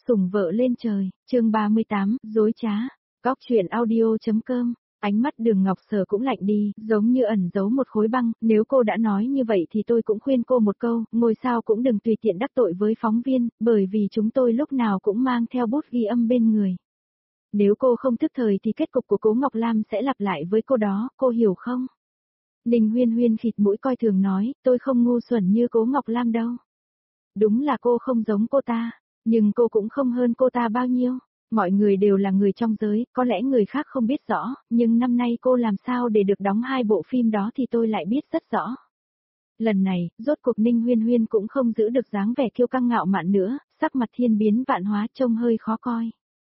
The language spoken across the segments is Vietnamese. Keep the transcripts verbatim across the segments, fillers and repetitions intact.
Sủng vợ lên trời, chương ba mươi tám, dối trá. Góc truyện audio chấm com. Ánh mắt Đường Ngọc Sở cũng lạnh đi, giống như ẩn giấu một khối băng, nếu cô đã nói như vậy thì tôi cũng khuyên cô một câu, ngôi sao cũng đừng tùy tiện đắc tội với phóng viên, bởi vì chúng tôi lúc nào cũng mang theo bút ghi âm bên người. Nếu cô không thức thời thì kết cục của Cố Ngọc Lam sẽ lặp lại với cô đó, cô hiểu không? Ninh Huyên Huyên khịt mũi coi thường nói, tôi không ngu xuẩn như Cố Ngọc Lam đâu. Đúng là cô không giống cô ta, nhưng cô cũng không hơn cô ta bao nhiêu. Mọi người đều là người trong giới, có lẽ người khác không biết rõ, nhưng năm nay cô làm sao để được đóng hai bộ phim đó thì tôi lại biết rất rõ. Lần này, rốt cuộc Ninh Huyên Huyên cũng không giữ được dáng vẻ kiêu căng ngạo mạn nữa, sắc mặt thiên biến vạn hóa trông hơi khó coi.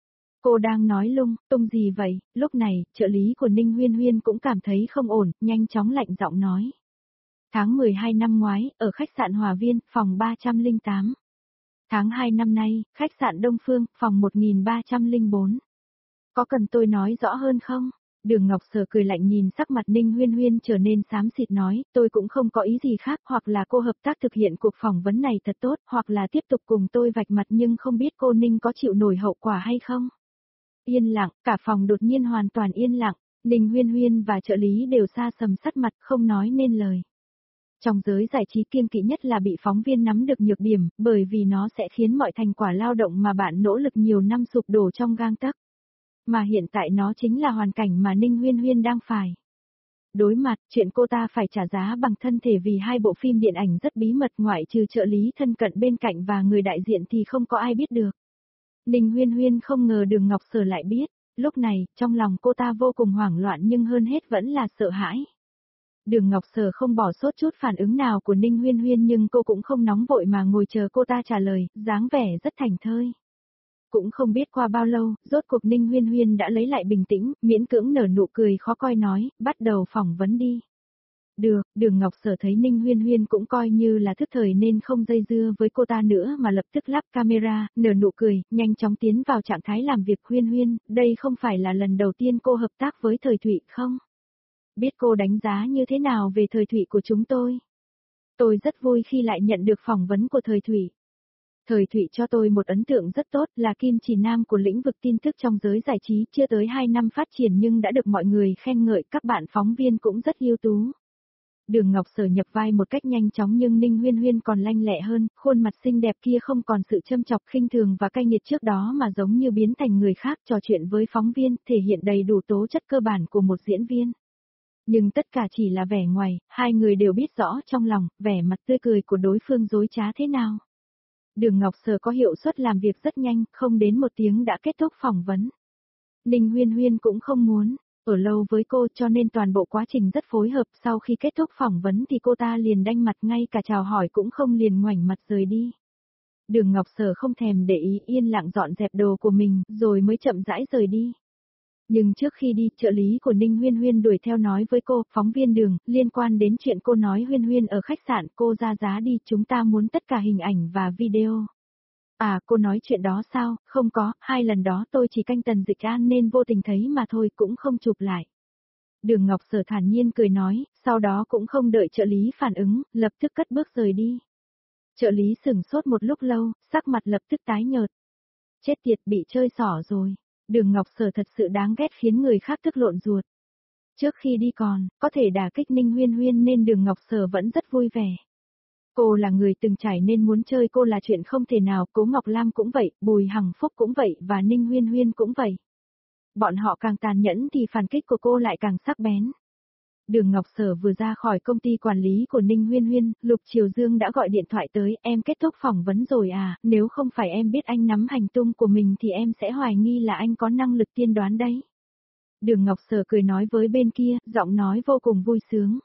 Cô đang nói lung tung gì vậy? Lúc này, trợ lý của Ninh Huyên Huyên cũng cảm thấy không ổn, nhanh chóng lạnh giọng nói. Tháng mười hai năm ngoái, ở khách sạn Hòa Viên, phòng ba trăm lẻ tám. Tháng hai năm nay, khách sạn Đông Phương, phòng một nghìn ba trăm lẻ bốn. Có cần tôi nói rõ hơn không? Đường Ngọc Sở cười lạnh nhìn sắc mặt Ninh Huyên Huyên trở nên xám xịt nói, tôi cũng không có ý gì khác, hoặc là cô hợp tác thực hiện cuộc phỏng vấn này thật tốt, hoặc là tiếp tục cùng tôi vạch mặt, nhưng không biết cô Ninh có chịu nổi hậu quả hay không? Yên lặng, cả phòng đột nhiên hoàn toàn yên lặng, Ninh Huyên Huyên và trợ lý đều xa sầm sắt mặt không nói nên lời. Trong giới giải trí kiêng kỵ nhất là bị phóng viên nắm được nhược điểm, bởi vì nó sẽ khiến mọi thành quả lao động mà bạn nỗ lực nhiều năm sụp đổ trong gang tấc. Mà hiện tại nó chính là hoàn cảnh mà Ninh Huyên Huyên đang phải đối mặt, chuyện cô ta phải trả giá bằng thân thể vì hai bộ phim điện ảnh rất bí mật, ngoại trừ trợ lý thân cận bên cạnh và người đại diện thì không có ai biết được. Ninh Huyên Huyên không ngờ Đường Ngọc Sở lại biết, lúc này, trong lòng cô ta vô cùng hoảng loạn nhưng hơn hết vẫn là sợ hãi. Đường Ngọc Sở không bỏ sót chút phản ứng nào của Ninh Huyên Huyên nhưng cô cũng không nóng vội mà ngồi chờ cô ta trả lời, dáng vẻ rất thảnh thơi. Cũng không biết qua bao lâu, rốt cuộc Ninh Huyên Huyên đã lấy lại bình tĩnh, miễn cưỡng nở nụ cười khó coi nói, bắt đầu phỏng vấn đi. Được, Đường Ngọc Sở thấy Ninh Huyên Huyên cũng coi như là thức thời nên không dây dưa với cô ta nữa mà lập tức lắp camera, nở nụ cười, nhanh chóng tiến vào trạng thái làm việc. Huyên Huyên, đây không phải là lần đầu tiên cô hợp tác với Thời Thụy không? Biết cô đánh giá như thế nào về Thời Thụy của chúng tôi? Tôi rất vui khi lại nhận được phỏng vấn của Thời Thụy. Thời Thụy cho tôi một ấn tượng rất tốt, là kim chỉ nam của lĩnh vực tin tức trong giới giải trí, chưa tới hai năm phát triển nhưng đã được mọi người khen ngợi, các bạn phóng viên cũng rất ưu tú. Đường Ngọc Sở nhập vai một cách nhanh chóng nhưng Ninh Huyên Huyên còn lanh lẹ hơn, khuôn mặt xinh đẹp kia không còn sự châm chọc khinh thường và cay nghiệt trước đó mà giống như biến thành người khác, trò chuyện với phóng viên, thể hiện đầy đủ tố chất cơ bản của một diễn viên. Nhưng tất cả chỉ là vẻ ngoài, hai người đều biết rõ trong lòng, vẻ mặt tươi cười của đối phương dối trá thế nào. Đường Ngọc Sở có hiệu suất làm việc rất nhanh, không đến một tiếng đã kết thúc phỏng vấn. Ninh Huyên Huyên cũng không muốn ở lâu với cô cho nên toàn bộ quá trình rất phối hợp, sau khi kết thúc phỏng vấn thì cô ta liền đanh mặt, ngay cả chào hỏi cũng không, liền ngoảnh mặt rời đi. Đường Ngọc Sở không thèm để ý, yên lặng dọn dẹp đồ của mình, rồi mới chậm rãi rời đi. Nhưng trước khi đi, trợ lý của Ninh Huyên Huyên đuổi theo nói với cô, phóng viên Đường, liên quan đến chuyện cô nói Huyên Huyên ở khách sạn, cô ra giá đi, chúng ta muốn tất cả hình ảnh và video. À, cô nói chuyện đó sao? Không có, hai lần đó tôi chỉ canh Tần Dịch An nên vô tình thấy mà thôi, cũng không chụp lại. Đường Ngọc Sở thản nhiên cười nói, sau đó cũng không đợi trợ lý phản ứng, lập tức cất bước rời đi. Trợ lý sửng sốt một lúc lâu, sắc mặt lập tức tái nhợt. Chết tiệt, bị chơi xỏ rồi. Đường Ngọc Sở thật sự đáng ghét, khiến người khác tức lộn ruột. Trước khi đi còn, có thể đả kích Ninh Huyên Huyên nên Đường Ngọc Sở vẫn rất vui vẻ. Cô là người từng trải nên muốn chơi cô là chuyện không thể nào, Cố Ngọc Lam cũng vậy, Bùi Hằng Phúc cũng vậy và Ninh Huyên Huyên cũng vậy. Bọn họ càng tàn nhẫn thì phản kích của cô lại càng sắc bén. Đường Ngọc Sở vừa ra khỏi công ty quản lý của Ninh Huyên Huyên, Lục Triều Dương đã gọi điện thoại tới, em kết thúc phỏng vấn rồi à, nếu không phải em biết anh nắm hành tung của mình thì em sẽ hoài nghi là anh có năng lực tiên đoán đấy. Đường Ngọc Sở cười nói với bên kia, giọng nói vô cùng vui sướng.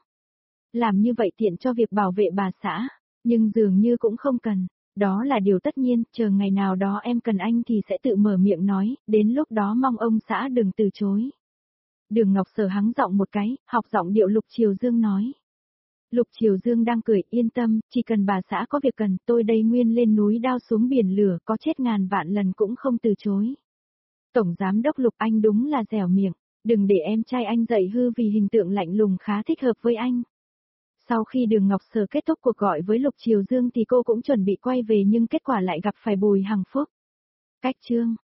Làm như vậy tiện cho việc bảo vệ bà xã, nhưng dường như cũng không cần, đó là điều tất nhiên, chờ ngày nào đó em cần anh thì sẽ tự mở miệng nói, đến lúc đó mong ông xã đừng từ chối. Đường Ngọc Sở hắng giọng một cái, học giọng điệu Lục Triều Dương nói. Lục Triều Dương đang cười, yên tâm, chỉ cần bà xã có việc cần, tôi đây nguyên lên núi đao xuống biển lửa, có chết ngàn vạn lần cũng không từ chối. Tổng Giám đốc Lục, anh đúng là dẻo miệng, đừng để em trai anh dậy hư vì hình tượng lạnh lùng khá thích hợp với anh. Sau khi Đường Ngọc Sở kết thúc cuộc gọi với Lục Triều Dương thì cô cũng chuẩn bị quay về nhưng kết quả lại gặp phải Bùi Hằng Phúc. Cách chương